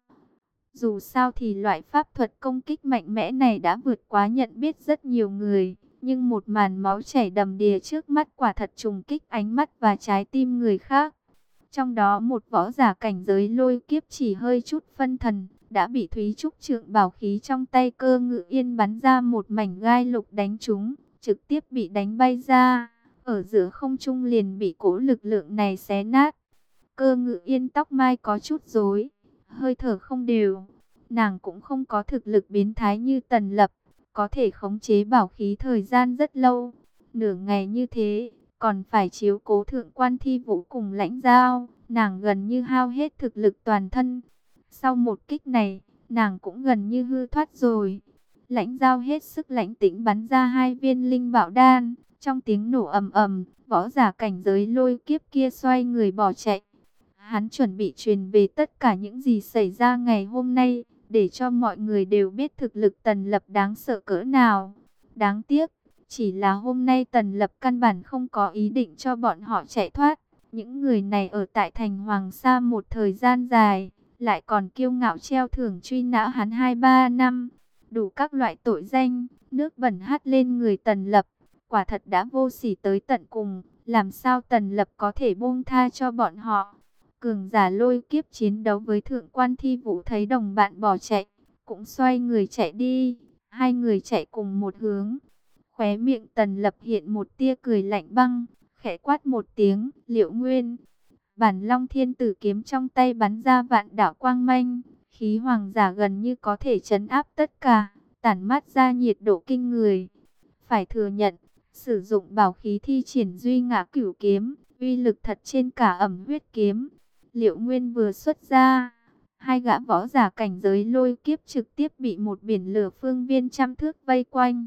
Dù sao thì loại pháp thuật công kích mạnh mẽ này đã vượt quá nhận biết rất nhiều người, nhưng một màn máu chảy đầm đìa trước mắt quả thật trùng kích ánh mắt và trái tim người khác. Trong đó một võ giả cảnh giới Lôi Kiếp chỉ hơi chút phân thần, đã bị Thúy Trúc Trượng bảo khí trong tay Cơ Ngự Yên bắn ra một mảnh gai lục đánh trúng, trực tiếp bị đánh bay ra, ở giữa không trung liền bị cỗ lực lượng này xé nát. Cơ Ngự Yên tóc mai có chút rối, hơi thở không đều, nàng cũng không có thực lực biến thái như Tần Lập, có thể khống chế bảo khí thời gian rất lâu. Nửa ngày như thế, còn phải chiếu cố Thượng Quan Thi Vũ cùng Lãnh Giao, nàng gần như hao hết thực lực toàn thân. Sau một kích này, nàng cũng gần như hư thoát rồi. Lãnh Giao hết sức lãnh tĩnh bắn ra hai viên linh bảo đan, trong tiếng nổ ầm ầm, võ giả cảnh giới Lôi Kiếp kia xoay người bỏ chạy. Hắn chuẩn bị truyền về tất cả những gì xảy ra ngày hôm nay, để cho mọi người đều biết thực lực Tần Lập đáng sợ cỡ nào. Đáng tiếc, chỉ là hôm nay Tần Lập căn bản không có ý định cho bọn họ chạy thoát. Những người này ở tại thành Hoàng Sa một thời gian dài, lại còn kiêu ngạo treo thưởng truy nã hắn hai ba năm. Đủ các loại tội danh, nước bẩn hắt lên người Tần Lập, quả thật đã vô sỉ tới tận cùng. Làm sao Tần Lập có thể buông tha cho bọn họ? Cường giả Lôi Kiếp chiến đấu với Thượng Quan Thi Vũ thấy đồng bạn bỏ chạy, cũng xoay người chạy đi. Hai người chạy cùng một hướng. Khóe miệng Tần Lập hiện một tia cười lạnh băng, khẽ quát một tiếng, Liệu Nguyên. Bản Long Thiên Tử kiếm trong tay bắn ra vạn đạo quang manh, khí hoàng giả gần như có thể trấn áp tất cả, tản mát ra nhiệt độ kinh người. Phải thừa nhận, sử dụng bảo khí thi triển Duy Ngã Cửu Kiếm, uy lực thật trên cả Ẩm Huyết Kiếm. Liệu Nguyên vừa xuất ra, hai gã võ giả cảnh giới Lôi Kiếp trực tiếp bị một biển lửa phương viên trăm thước vây quanh.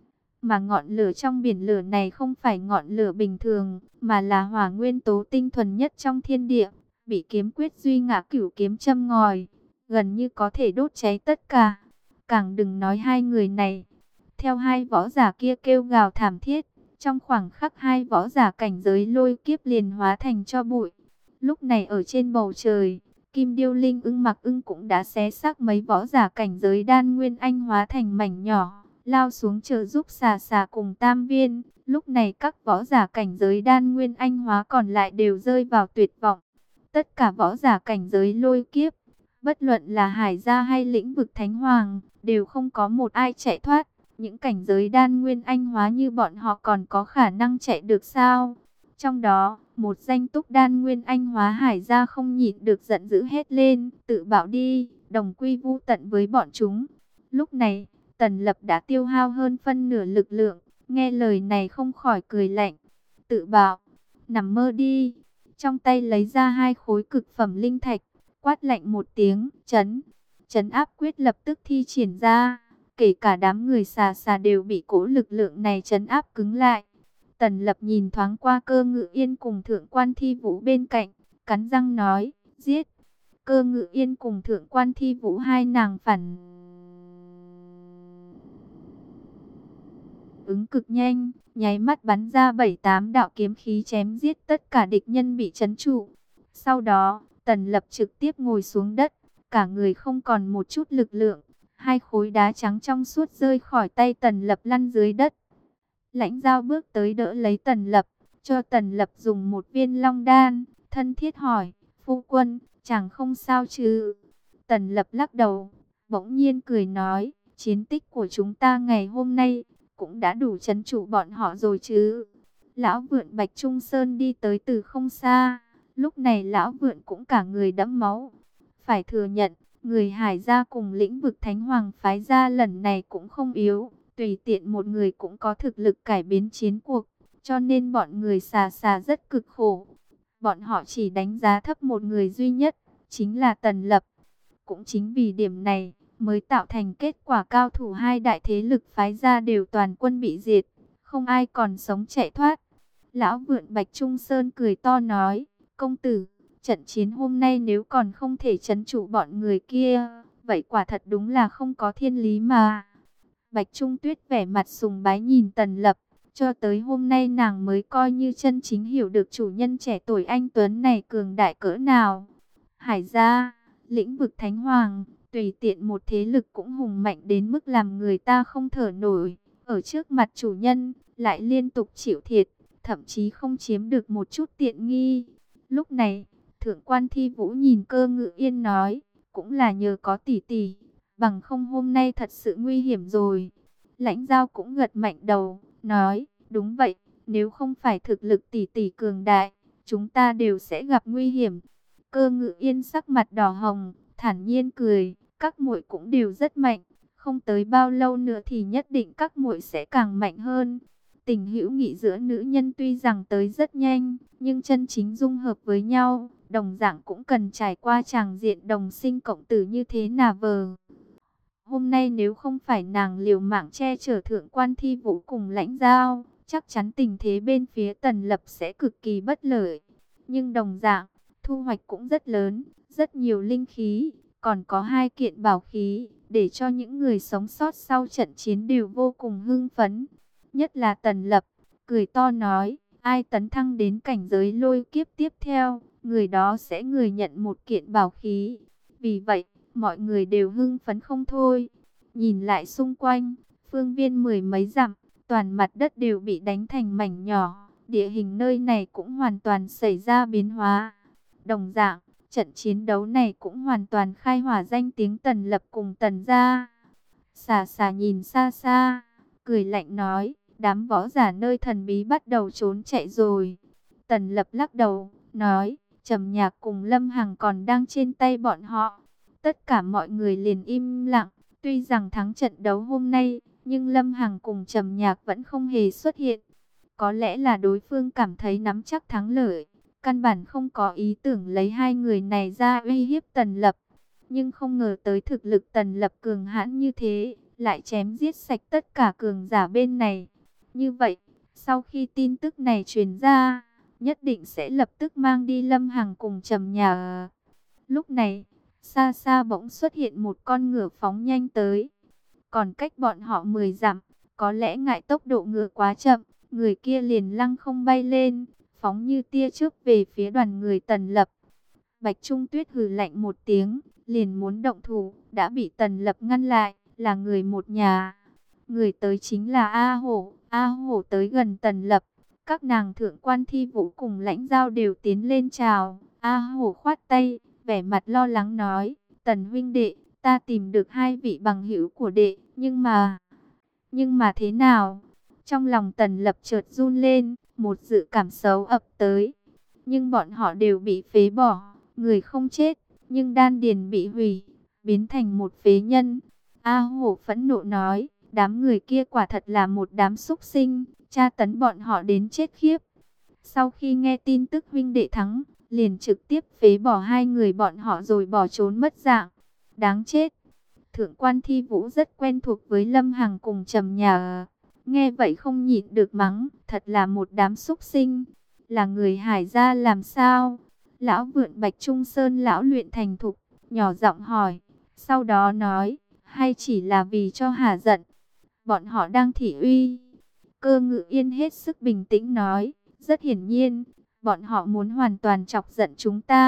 Mà ngọn lửa trong biển lửa này không phải ngọn lửa bình thường, mà là hỏa nguyên tố tinh thuần nhất trong thiên địa, bị kiếm quyết Duy Ngã Cửu Kiếm châm ngòi, gần như có thể đốt cháy tất cả. Càng đừng nói hai người này. Theo hai võ giả kia kêu gào thảm thiết, trong khoảng khắc hai võ giả cảnh giới Lôi Kiếp liền hóa thành tro bụi. Lúc này ở trên bầu trời, Kim Điêu Linh Ưng Mặc Ưng cũng đã xé xác mấy võ giả cảnh giới Đan Nguyên Anh hóa thành mảnh nhỏ, lao xuống trợ giúp Xà Xà cùng Tam Viên. Lúc này các võ giả cảnh giới Đan Nguyên Anh hóa còn lại đều rơi vào tuyệt vọng. Tất cả võ giả cảnh giới Lôi Kiếp, bất luận là Hải Gia hay lĩnh vực Thánh Hoàng, đều không có một ai chạy thoát. Những cảnh giới Đan Nguyên Anh hóa như bọn họ còn có khả năng chạy được sao? Trong đó, một danh túc Đan Nguyên Anh hóa Hải Gia không nhịn được giận dữ hét lên, tự bảo đi, đồng quy vu tận với bọn chúng. Lúc này, Tần Lập đã tiêu hao hơn phân nửa lực lượng, nghe lời này không khỏi cười lạnh. Tự bảo, nằm mơ đi. Trong tay lấy ra hai khối cực phẩm linh thạch, quát lạnh một tiếng, chấn. Chấn áp quyết lập tức thi triển ra, kể cả đám người Xà Xà đều bị cỗ lực lượng này chấn áp cứng lại. Tần Lập nhìn thoáng qua Cơ Ngự Yên cùng Thượng Quan Thi Vũ bên cạnh, cắn răng nói, giết. Cơ Ngự Yên cùng Thượng Quan Thi Vũ hai nàng phản ứng cực nhanh, nháy mắt bắn ra bảy tám đạo kiếm khí chém giết tất cả địch nhân bị trấn trụ. Sau đó, Tần Lập trực tiếp ngồi xuống đất, cả người không còn một chút lực lượng. Hai khối đá trắng trong suốt rơi khỏi tay Tần Lập lăn dưới đất. Lãnh Giao bước tới đỡ lấy Tần Lập, cho Tần Lập dùng một viên long đan, thân thiết hỏi, phu quân, chẳng không sao chứ? Tần Lập lắc đầu, bỗng nhiên cười nói, chiến tích của chúng ta ngày hôm nay cũng đã đủ trấn trụ bọn họ rồi chứ. Lão Vượn Bạch Trung Sơn đi tới từ không xa, lúc này Lão Vượn cũng cả người đẫm máu. Phải thừa nhận, người Hải gia cùng lĩnh vực Thánh Hoàng phái gia lần này cũng không yếu, tùy tiện một người cũng có thực lực cải biến chiến cuộc, cho nên bọn người xà xà rất cực khổ. Bọn họ chỉ đánh giá thấp một người duy nhất, chính là Tần Lập. Cũng chính vì điểm này, mới tạo thành kết quả cao thủ hai đại thế lực phái gia đều toàn quân bị diệt, không ai còn sống chạy thoát. Lão Vượn Bạch Trung Sơn cười to nói, công tử, trận chiến hôm nay nếu còn không thể trấn trụ bọn người kia, vậy quả thật đúng là không có thiên lý mà. Bạch Trung Tuyết vẻ mặt sùng bái nhìn Tần Lập, cho tới hôm nay nàng mới coi như chân chính hiểu được chủ nhân trẻ tuổi anh Tuấn này cường đại cỡ nào. Hải gia, lĩnh vực Thánh Hoàng, tùy tiện một thế lực cũng hùng mạnh đến mức làm người ta không thở nổi. Ở trước mặt chủ nhân, lại liên tục chịu thiệt, thậm chí không chiếm được một chút tiện nghi. Lúc này, Thượng quan Thi Vũ nhìn Cơ Ngự Yên nói, cũng là nhờ có tỷ tỷ, bằng không hôm nay thật sự nguy hiểm rồi. Lãnh Giao cũng gật mạnh đầu, nói, đúng vậy, nếu không phải thực lực tỷ tỷ cường đại, chúng ta đều sẽ gặp nguy hiểm. Cơ Ngự Yên sắc mặt đỏ hồng, thản nhiên cười, các muội cũng đều rất mạnh, không tới bao lâu nữa thì nhất định các muội sẽ càng mạnh hơn. Tình hữu nghị giữa nữ nhân tuy rằng tới rất nhanh, nhưng chân chính dung hợp với nhau, đồng dạng cũng cần trải qua tràng diện đồng sinh cộng tử như thế nào vờ. Hôm nay nếu không phải nàng liều mạng che chở Thượng quan Thi Vũ cùng Lãnh Giao, chắc chắn tình thế bên phía Tần Lập sẽ cực kỳ bất lợi. Nhưng đồng dạng, thu hoạch cũng rất lớn, rất nhiều linh khí, còn có hai kiện bảo khí, để cho những người sống sót sau trận chiến đều vô cùng hưng phấn. Nhất là Tần Lập, cười to nói, ai tấn thăng đến cảnh giới lôi kiếp tiếp theo, người đó sẽ người nhận một kiện bảo khí. Vì vậy, mọi người đều hưng phấn không thôi. Nhìn lại xung quanh, phương viên mười mấy dặm, toàn mặt đất đều bị đánh thành mảnh nhỏ. Địa hình nơi này cũng hoàn toàn xảy ra biến hóa. Đồng dạng, trận chiến đấu này cũng hoàn toàn khai hỏa danh tiếng Tần Lập cùng Tần gia. Xà xà nhìn xa xa, cười lạnh nói, đám võ giả nơi thần bí bắt đầu trốn chạy rồi. Tần Lập lắc đầu, nói, Trầm Nhạc cùng Lâm Hằng còn đang trên tay bọn họ. Tất cả mọi người liền im lặng, tuy rằng thắng trận đấu hôm nay, nhưng Lâm Hằng cùng Trầm Nhạc vẫn không hề xuất hiện. Có lẽ là đối phương cảm thấy nắm chắc thắng lợi, căn bản không có ý tưởng lấy hai người này ra uy hiếp Tần Lập. Nhưng không ngờ tới thực lực Tần Lập cường hãn như thế, lại chém giết sạch tất cả cường giả bên này. Như vậy, sau khi tin tức này truyền ra, nhất định sẽ lập tức mang đi Lâm Hằng cùng Trầm Nhạc. Lúc này, xa xa bỗng xuất hiện một con ngựa phóng nhanh tới. Còn cách bọn họ mười dặm, có lẽ ngại tốc độ ngựa quá chậm, người kia liền lăng không bay lên, phóng như tia chớp về phía đoàn người Tần Lập. Bạch Trung Tuyết hừ lạnh một tiếng, liền muốn động thủ, đã bị Tần Lập ngăn lại, là người một nhà. Người tới chính là A Hổ, A Hổ tới gần Tần Lập, các nàng Thượng quan Thi Vũ cùng Lãnh Giao đều tiến lên chào. A Hổ khoát tay, vẻ mặt lo lắng nói, Tần huynh đệ, ta tìm được hai vị bằng hữu của đệ, nhưng mà, nhưng mà thế nào? Trong lòng Tần Lập chợt run lên, một dự cảm xấu ập tới, nhưng bọn họ đều bị phế bỏ, người không chết, nhưng đan điền bị hủy, biến thành một phế nhân. A Hổ phẫn nộ nói, đám người kia quả thật là một đám súc sinh, tra tấn bọn họ đến chết khiếp. Sau khi nghe tin tức huynh đệ thắng, liền trực tiếp phế bỏ hai người bọn họ rồi bỏ trốn mất dạng. Đáng chết. Thượng quan Thi Vũ rất quen thuộc với Lâm Hằng cùng Trầm Nhạc, nghe vậy không nhịn được mắng, thật là một đám súc sinh. Là người Hải gia làm sao? Lão Vượn Bạch Trung Sơn lão luyện thành thục, nhỏ giọng hỏi, sau đó nói, hay chỉ là vì cho hả giận? Bọn họ đang thị uy. Cơ Ngự Yên hết sức bình tĩnh nói, rất hiển nhiên, bọn họ muốn hoàn toàn chọc giận chúng ta.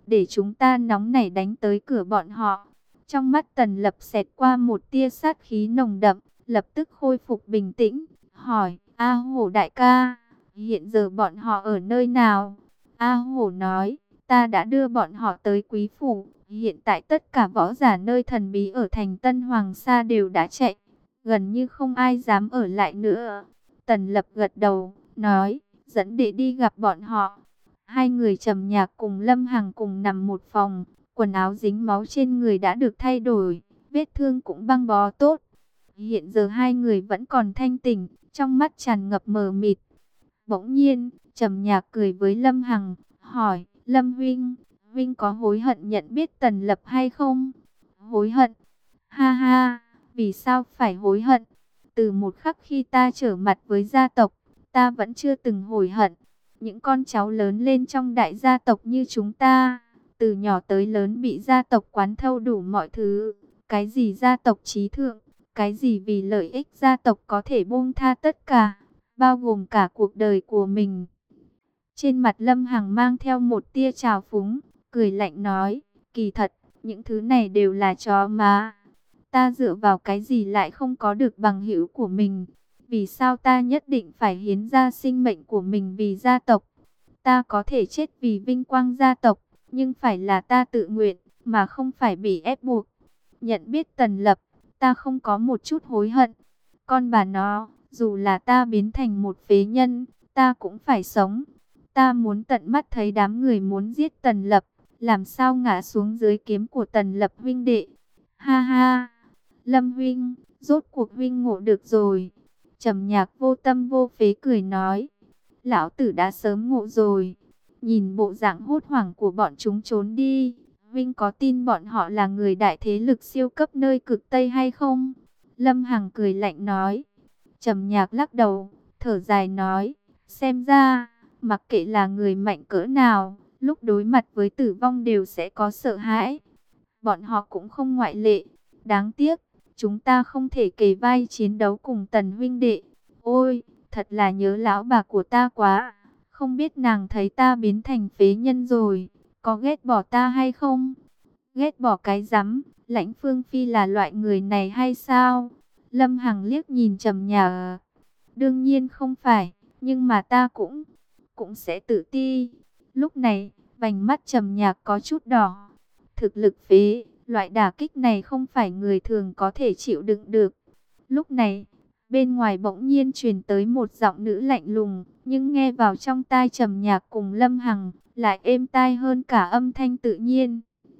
để chúng ta nóng nảy đánh tới cửa bọn họ. Trong mắt Tần Lập xẹt qua một tia sát khí nồng đậm, lập tức khôi phục bình tĩnh, hỏi, A Hổ đại ca, hiện giờ bọn họ ở nơi nào? A Hổ nói, ta đã đưa bọn họ tới Quý Phủ, hiện tại tất cả võ giả nơi thần bí ở thành Tân Hoàng Sa đều đã chạy, gần như không ai dám ở lại nữa. Tần Lập gật đầu, nói, dẫn đệ đi gặp bọn họ. Hai người Trầm Nhạc cùng Lâm Hằng cùng nằm một phòng, quần áo dính máu trên người đã được thay đổi, vết thương cũng băng bó tốt. Hiện giờ hai người vẫn còn thanh tỉnh, trong mắt tràn ngập mờ mịt. Bỗng nhiên, Trầm Nhạc cười với Lâm Hằng, hỏi, Lâm huynh, huynh có hối hận nhận biết Tần Lập hay không? Hối hận? Ha ha, vì sao phải hối hận? Từ một khắc khi ta trở mặt với gia tộc, ta vẫn chưa từng hối hận. Những con cháu lớn lên trong đại gia tộc như chúng ta, từ nhỏ tới lớn bị gia tộc quán thâu đủ mọi thứ. Cái gì gia tộc trí thượng, cái gì vì lợi ích gia tộc có thể buông tha tất cả, bao gồm cả cuộc đời của mình. Trên mặt Lâm Hằng mang theo một tia trào phúng, cười lạnh nói, kỳ thật, những thứ này đều là chó má. Ta dựa vào cái gì lại không có được bằng hữu của mình? Vì sao ta nhất định phải hiến ra sinh mệnh của mình vì gia tộc? Ta có thể chết vì vinh quang gia tộc, nhưng phải là ta tự nguyện, mà không phải bị ép buộc. Nhận biết Tần Lập, ta không có một chút hối hận. Con bà nó, dù là ta biến thành một phế nhân, ta cũng phải sống. Ta muốn tận mắt thấy đám người muốn giết Tần Lập, làm sao ngã xuống dưới kiếm của Tần Lập huynh đệ. Ha ha, Lâm huynh, rốt cuộc huynh ngộ được rồi. Trầm Nhạc vô tâm vô phế cười nói, lão tử đã sớm ngộ rồi. Nhìn bộ dạng hốt hoảng của bọn chúng trốn đi, huynh có tin bọn họ là người đại thế lực siêu cấp nơi cực Tây hay không? Lâm Hằng cười lạnh nói. Trầm Nhạc lắc đầu, thở dài nói, xem ra, mặc kệ là người mạnh cỡ nào, lúc đối mặt với tử vong đều sẽ có sợ hãi. Bọn họ cũng không ngoại lệ. Đáng tiếc, chúng ta không thể kề vai chiến đấu cùng Tần huynh đệ. Ôi, thật là nhớ lão bà của ta quá. Không biết nàng thấy ta biến thành phế nhân rồi, có ghét bỏ ta hay không? Ghét bỏ cái rắm, Lãnh Phương Phi là loại người này hay sao? Lâm Hằng liếc nhìn Trầm Nhạc. Đương nhiên không phải, nhưng mà ta cũng, cũng sẽ tự ti. Lúc này, vành mắt Trầm Nhạc có chút đỏ. Thực lực phế, loại đả kích này không phải người thường có thể chịu đựng được. Lúc này, bên ngoài bỗng nhiên truyền tới một giọng nữ lạnh lùng, nhưng nghe vào trong tai Trầm Nhạc cùng Lâm Hằng, lại êm tai hơn cả âm thanh tự nhiên.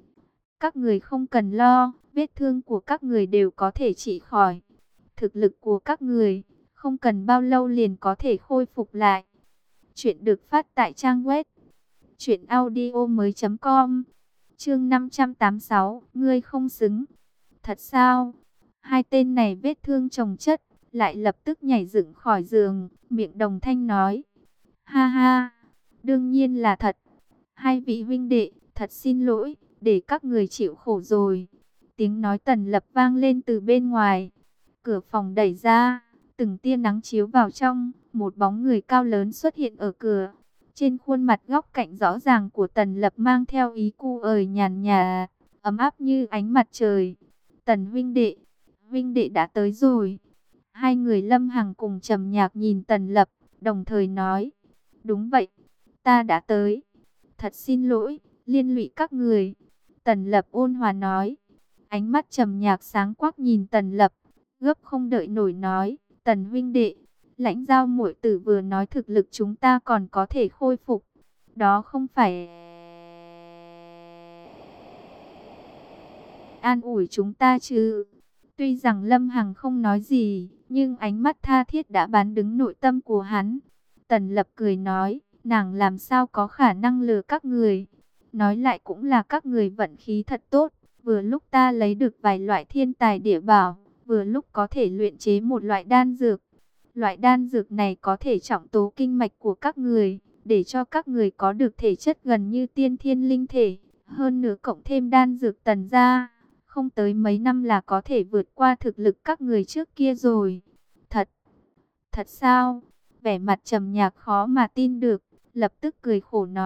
Các người không cần lo, vết thương của các người đều có thể trị khỏi. Thực lực của các người, không cần bao lâu liền có thể khôi phục lại. Chuyện được phát tại trang web truyện audio mới chấm com. Chương năm trăm tám mươi sáu, ngươi không xứng. Thật sao? Hai tên này vết thương chồng chất, lại lập tức nhảy dựng khỏi giường, miệng đồng thanh nói. Ha ha, đương nhiên là thật. Hai vị huynh đệ, thật xin lỗi, để các người chịu khổ rồi. Tiếng nói Tần Lập vang lên từ bên ngoài. Cửa phòng đẩy ra, từng tia nắng chiếu vào trong, một bóng người cao lớn xuất hiện ở cửa. Trên khuôn mặt góc cạnh rõ ràng của Tần Lập mang theo ý cu ời nhàn nhạt, ấm áp như ánh mặt trời. Tần huynh đệ, huynh đệ đã tới rồi. Hai người Lâm Hằng cùng Trầm Nhạc nhìn Tần Lập, đồng thời nói, đúng vậy, ta đã tới. Thật xin lỗi, liên lụy các người. Tần Lập ôn hòa nói. Ánh mắt Trầm Nhạc sáng quắc nhìn Tần Lập, gấp không đợi nổi nói, Tần huynh đệ, Lãnh Giao muội tử vừa nói thực lực chúng ta còn có thể khôi phục. Đó không phải an ủi chúng ta chứ? Tuy rằng Lâm Hằng không nói gì, nhưng ánh mắt tha thiết đã bán đứng nội tâm của hắn. Tần Lập cười nói, nàng làm sao có khả năng lừa các người. Nói lại cũng là các người vận khí thật tốt. Vừa lúc ta lấy được vài loại thiên tài địa bảo, vừa lúc có thể luyện chế một loại đan dược. Loại đan dược này có thể trọng tố kinh mạch của các người, để cho các người có được thể chất gần như tiên thiên linh thể. Hơn nữa cộng thêm đan dược tần gia, không tới mấy năm là có thể vượt qua thực lực các người trước kia rồi. Thật, thật sao? Vẻ mặt Trầm Nhạc khó mà tin được, lập tức cười khổ nói,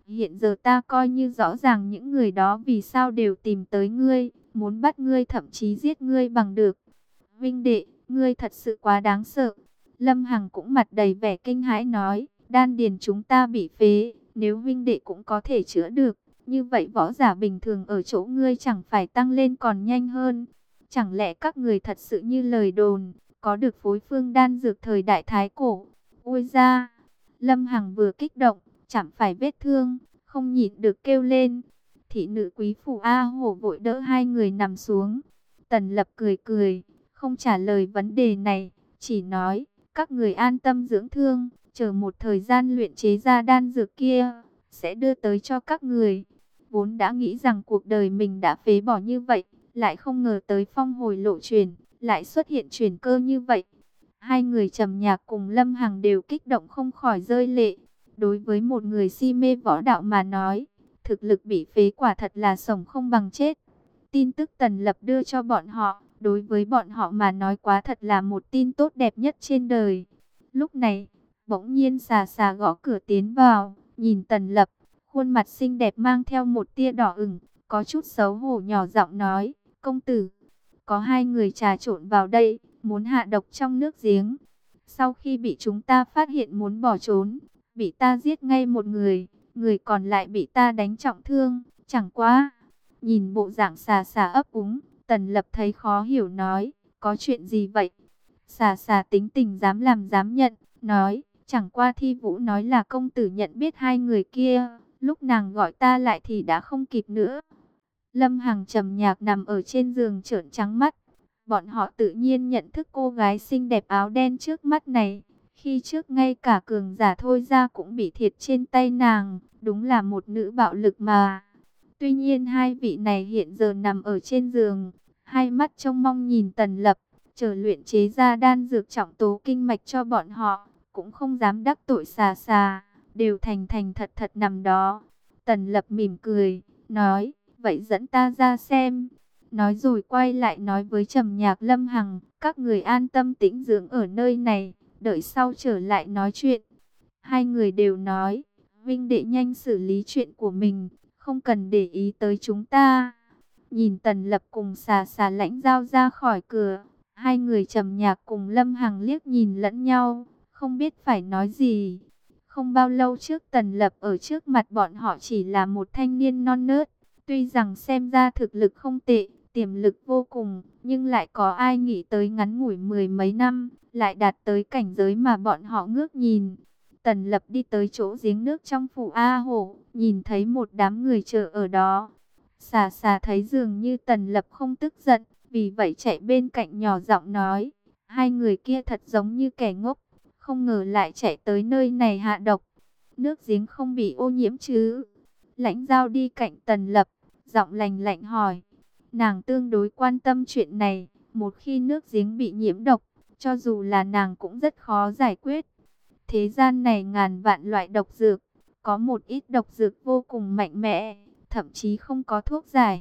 Hiện giờ ta coi như rõ ràng những người đó vì sao đều tìm tới ngươi, muốn bắt ngươi, thậm chí giết ngươi bằng được. Vinh đệ, ngươi thật sự quá đáng sợ. Lâm Hằng cũng mặt đầy vẻ kinh hãi nói, đan điền chúng ta bị phế, nếu Vinh đệ cũng có thể chữa được, như vậy võ giả bình thường ở chỗ ngươi chẳng phải tăng lên còn nhanh hơn. Chẳng lẽ các người thật sự như lời đồn, có được phối phương đan dược thời đại Thái Cổ? Ôi ra! Lâm Hằng vừa kích động, chẳng phải vết thương, không nhịn được kêu lên. Thị nữ quý phủ A Hổ vội đỡ hai người nằm xuống. Tần Lập cười cười, không trả lời vấn đề này, chỉ nói, các người an tâm dưỡng thương, chờ một thời gian luyện chế ra đan dược kia, sẽ đưa tới cho các người. Vốn đã nghĩ rằng cuộc đời mình đã phế bỏ như vậy, lại không ngờ tới phong hồi lộ chuyển, lại xuất hiện chuyển cơ như vậy. Hai người Trầm Nhạc cùng Lâm Hằng đều kích động không khỏi rơi lệ. Đối với một người si mê võ đạo mà nói, thực lực bị phế quả thật là sống không bằng chết. Tin tức Tần Lập đưa cho bọn họ, đối với bọn họ mà nói quá thật là một tin tốt đẹp nhất trên đời. Lúc này, bỗng nhiên xà xà gõ cửa tiến vào, nhìn Tần Lập, khuôn mặt xinh đẹp mang theo một tia đỏ ửng, có chút xấu hổ nhỏ giọng nói, công tử, có hai người trà trộn vào đây, muốn hạ độc trong nước giếng. Sau khi bị chúng ta phát hiện muốn bỏ trốn, bị ta giết ngay một người, người còn lại bị ta đánh trọng thương, chẳng quá. Nhìn bộ dạng xà xà ấp úng, Tần Lập thấy khó hiểu nói, có chuyện gì vậy? Xà xà tính tình dám làm dám nhận, nói, chẳng qua Thi Vũ nói là công tử nhận biết hai người kia, lúc nàng gọi ta lại thì đã không kịp nữa. Lâm Hằng Trầm Nhạc nằm ở trên giường trợn trắng mắt. Bọn họ tự nhiên nhận thức cô gái xinh đẹp áo đen trước mắt này. Khi trước ngay cả cường giả Thôi Ra cũng bị thiệt trên tay nàng, đúng là một nữ bạo lực mà. Tuy nhiên hai vị này hiện giờ nằm ở trên giường, hai mắt trông mong nhìn Tần Lập, chờ luyện chế ra đan dược trọng tố kinh mạch cho bọn họ, cũng không dám đắc tội xà xà, đều thành thành thật thật nằm đó. Tần Lập mỉm cười, nói, vậy dẫn ta ra xem. Nói rồi quay lại nói với Trầm Nhạc Lâm Hằng, các người an tâm tĩnh dưỡng ở nơi này, đợi sau trở lại nói chuyện. Hai người đều nói, Vinh đệ nhanh xử lý chuyện của mình, không cần để ý tới chúng ta. Nhìn Tần Lập cùng xà xà lãnh dao ra khỏi cửa, hai người Trầm Nhạc cùng Lâm Hằng liếc nhìn lẫn nhau, không biết phải nói gì. Không bao lâu trước Tần Lập ở trước mặt bọn họ chỉ là một thanh niên non nớt, tuy rằng xem ra thực lực không tệ, tiềm lực vô cùng, nhưng lại có ai nghĩ tới ngắn ngủi mười mấy năm, lại đạt tới cảnh giới mà bọn họ ngước nhìn. Tần Lập đi tới chỗ giếng nước trong phủ A Hổ, nhìn thấy một đám người chờ ở đó. Xà xà thấy dường như Tần Lập không tức giận, vì vậy chạy bên cạnh nhỏ giọng nói, hai người kia thật giống như kẻ ngốc, không ngờ lại chạy tới nơi này hạ độc. Nước giếng không bị ô nhiễm chứ? Lãnh Giao đi cạnh Tần Lập, giọng lạnh lạnh hỏi. Nàng tương đối quan tâm chuyện này, một khi nước giếng bị nhiễm độc, cho dù là nàng cũng rất khó giải quyết. Thế gian này ngàn vạn loại độc dược, có một ít độc dược vô cùng mạnh mẽ, thậm chí không có thuốc giải.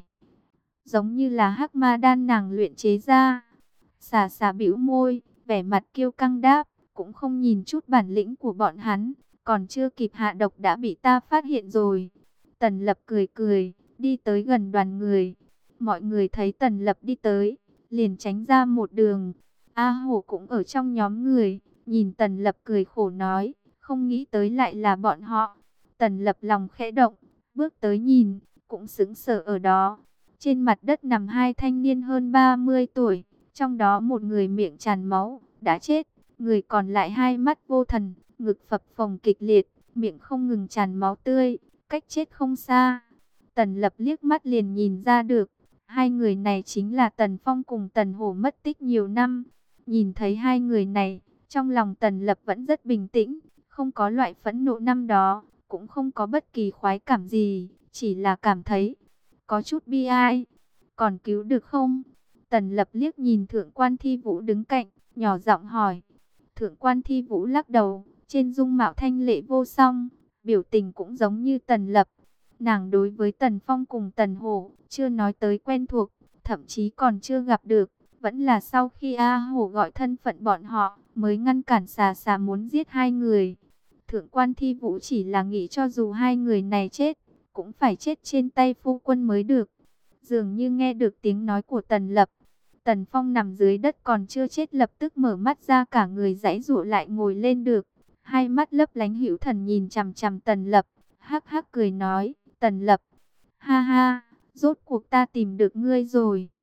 Giống như là hắc ma đan nàng luyện chế ra. Xà xà bĩu môi, vẻ mặt kiêu căng đáp, cũng không nhìn chút bản lĩnh của bọn hắn, còn chưa kịp hạ độc đã bị ta phát hiện rồi. Tần Lập cười cười, đi tới gần đoàn người. Mọi người thấy Tần Lập đi tới, liền tránh ra một đường. A Hổ cũng ở trong nhóm người, nhìn Tần Lập cười khổ nói, không nghĩ tới lại là bọn họ. Tần Lập lòng khẽ động, bước tới nhìn, cũng sững sờ ở đó. Trên mặt đất nằm hai thanh niên hơn ba mươi tuổi, trong đó một người miệng tràn máu, đã chết. Người còn lại hai mắt vô thần, ngực phập phồng kịch liệt, miệng không ngừng tràn máu tươi, cách chết không xa. Tần Lập liếc mắt liền nhìn ra được, hai người này chính là Tần Phong cùng Tần Hổ mất tích nhiều năm. Nhìn thấy hai người này, trong lòng Tần Lập vẫn rất bình tĩnh, không có loại phẫn nộ năm đó, cũng không có bất kỳ khoái cảm gì, chỉ là cảm thấy có chút bi ai. Còn cứu được không? Tần Lập liếc nhìn Thượng quan Thi Vũ đứng cạnh, nhỏ giọng hỏi. Thượng quan Thi Vũ lắc đầu, trên dung mạo thanh lệ vô song, biểu tình cũng giống như Tần Lập. Nàng đối với Tần Phong cùng Tần Hổ chưa nói tới quen thuộc, thậm chí còn chưa gặp được, vẫn là sau khi A Hổ gọi thân phận bọn họ mới ngăn cản xà xà muốn giết hai người. Thượng quan Thi Vũ chỉ là nghĩ cho dù hai người này chết, cũng phải chết trên tay phu quân mới được. Dường như nghe được tiếng nói của Tần Lập, Tần Phong nằm dưới đất còn chưa chết lập tức mở mắt ra, cả người giãy giụa lại ngồi lên được. Hai mắt lấp lánh hữu thần nhìn chằm chằm Tần Lập, hắc hắc cười nói, Tần Lập, ha ha, rốt cuộc ta tìm được ngươi rồi.